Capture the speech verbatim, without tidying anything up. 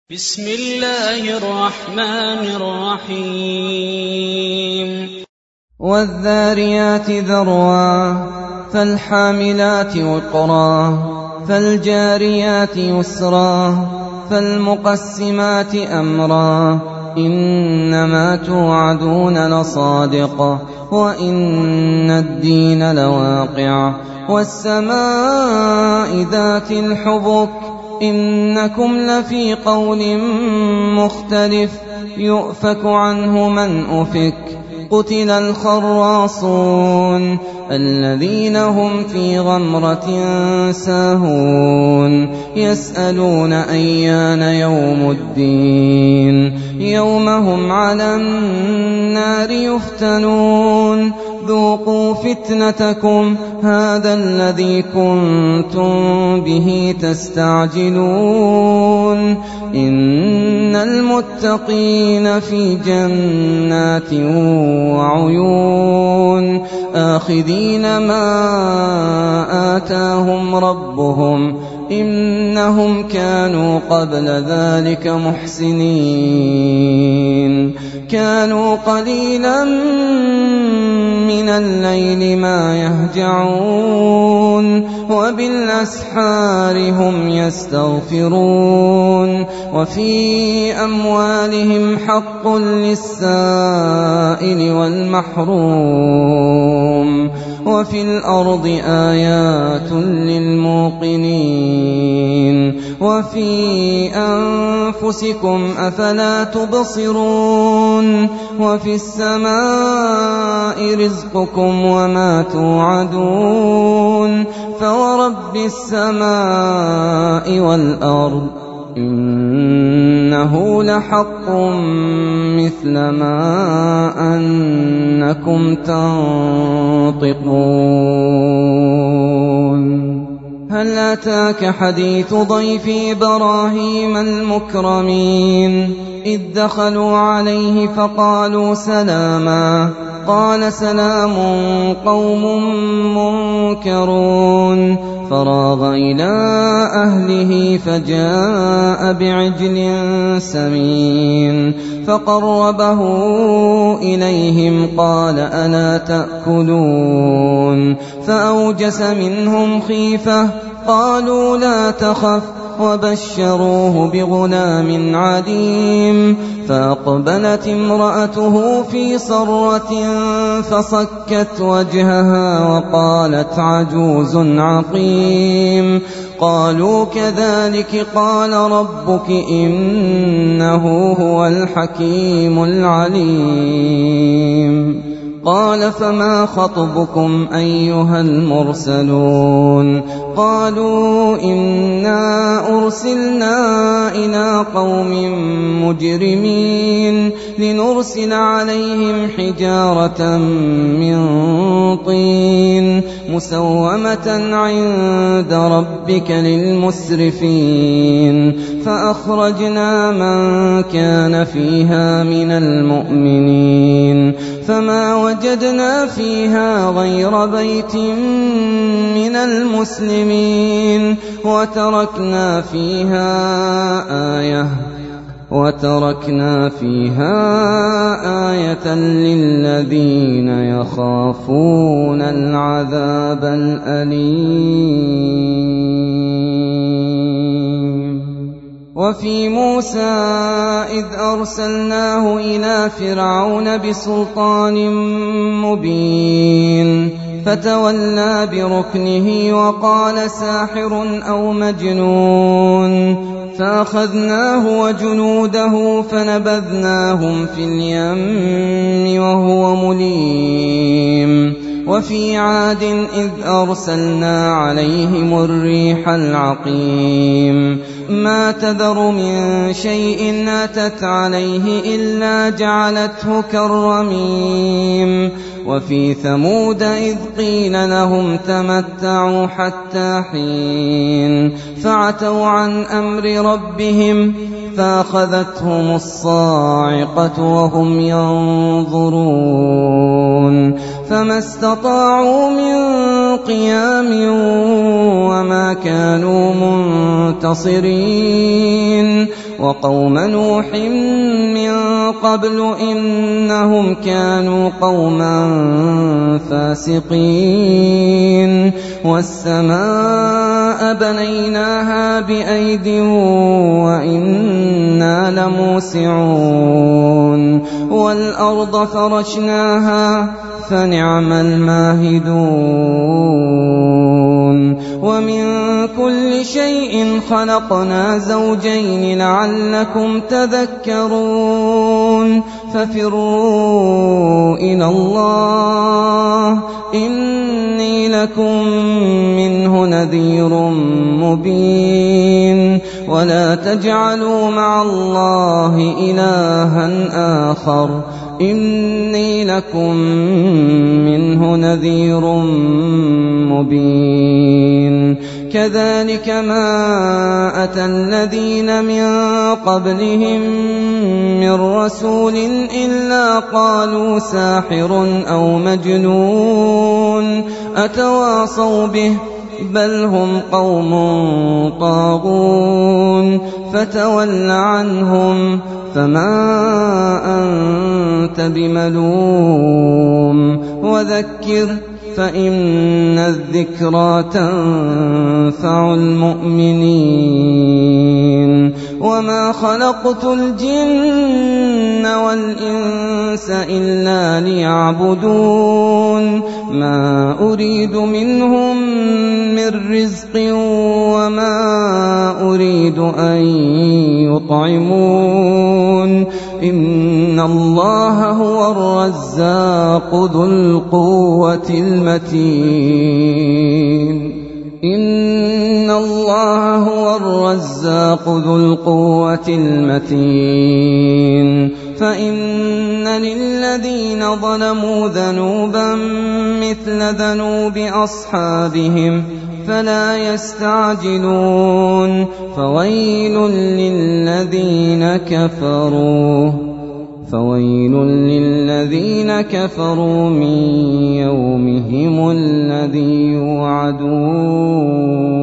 بسم الله الرحمن الرحيم والذاريات ذروا فالحاملات وقرا فالجاريات يسرا فالمقسمات أمرا إنما توعدون لصادق وإن الدين لواقع والسماء ذات الحبك إنكم لفي قول مختلف يؤفك عنه من أفك قتل الخراصون الذين هم في غمرة ساهون يسألون أيان يوم الدين يوم هم على النار يفتنون ذوقوا فتنتكم هذا الذي كنتم به تستعجلون إن المتقين في جنات وعيون آخذين ما آتاهم ربهم إنهم كانوا قبل ذلك محسنين كانوا قليلا من الليل ما يهجعون وبالأسحار هم يستغفرون وفي أموالهم حق للسائل والمحروم وفي الأرض آيات للموقنين وفي أنفسكم أفلا تبصرون وفي السماء رزقكم وما توعدون فورب السماء والأرض إنه لحق مثل ما أنكم تنطقون هل أتاك حديث ضيف إبراهيم المكرمين إذ دخلوا عليه فقالوا سلاما قال سلام قوم منكرون فراغ إلى أهله فجاء بعجل سمين فقربه إليهم قال ألا تأكلون فأوجس منهم خيفة قالوا لا تخف وبشروه بغلام عليم فأقبلت امرأته في صرة فصكت وجهها وقالت عجوز عقيم قالوا كذلك قال ربك إنه هو الحكيم العليم قال فما خطبكم أيها المرسلون قالوا إنا أرسلنا إلى قوم مجرمين لنرسل عليهم حجارة من طين مسومة عند ربك للمسرفين فأخرجنا من كان فيها من المؤمنين فما وجدنا فيها غير بيت من المسلمين وتركنا فيها آية وتركنا فيها آية للذين يخافون العذاب الأليم وفي موسى إذ أرسلناه إلى فرعون بسلطان مبين فتولى بركنه وقال ساحر أو مجنون فأخذناه وجنوده فنبذناهم في اليم وهو مليم وفي عاد إذ أرسلنا عليهم الريح العقيم ما تذر من شيء أتت عليه إلا جعلته كالرميم وفي ثمود إذ قيل لهم تمتعوا حتى حين فعتوا عن أمر ربهم فأخذتهم الصاعقة وهم ينظرون فما استطاعوا من قيام وما كانوا منتصرين وقوم نوح من قبل إنهم كانوا قوما فاسقين والسماء بنيناها بأيد وإنا لموسعون والأرض فرشناها فنعم الماهدون ومن كل شيء خلقنا زوجين لعلكم تذكرون ففروا إلى الله إني لكم منه نذير مبين ولا تجعلوا مع الله إلها آخر إني لكم منه نذير مبين كذلك ما أتى الذين من قبلهم من رسول إلا قالوا ساحر أو مجنون أتواصوا به بل هم قوم طاغون فتول عنهم فما أنت بملوم وذكر فإن الذكرى تنفع المؤمنين وما خلقت الجن والإنس إلا ليعبدون ما أريد منهم من رزق وما أريد أن يطعمون إن الله هو الرزاق ذو القوة المتين إن الله هو الرزاق ذو القوة المتين فإن للذين ظلموا ذنوبا مثل ذنوب أصحابهم فلا يستعجلون فويل للذين كفروا فويل للذين كفروا من يومهم الذي يوعدون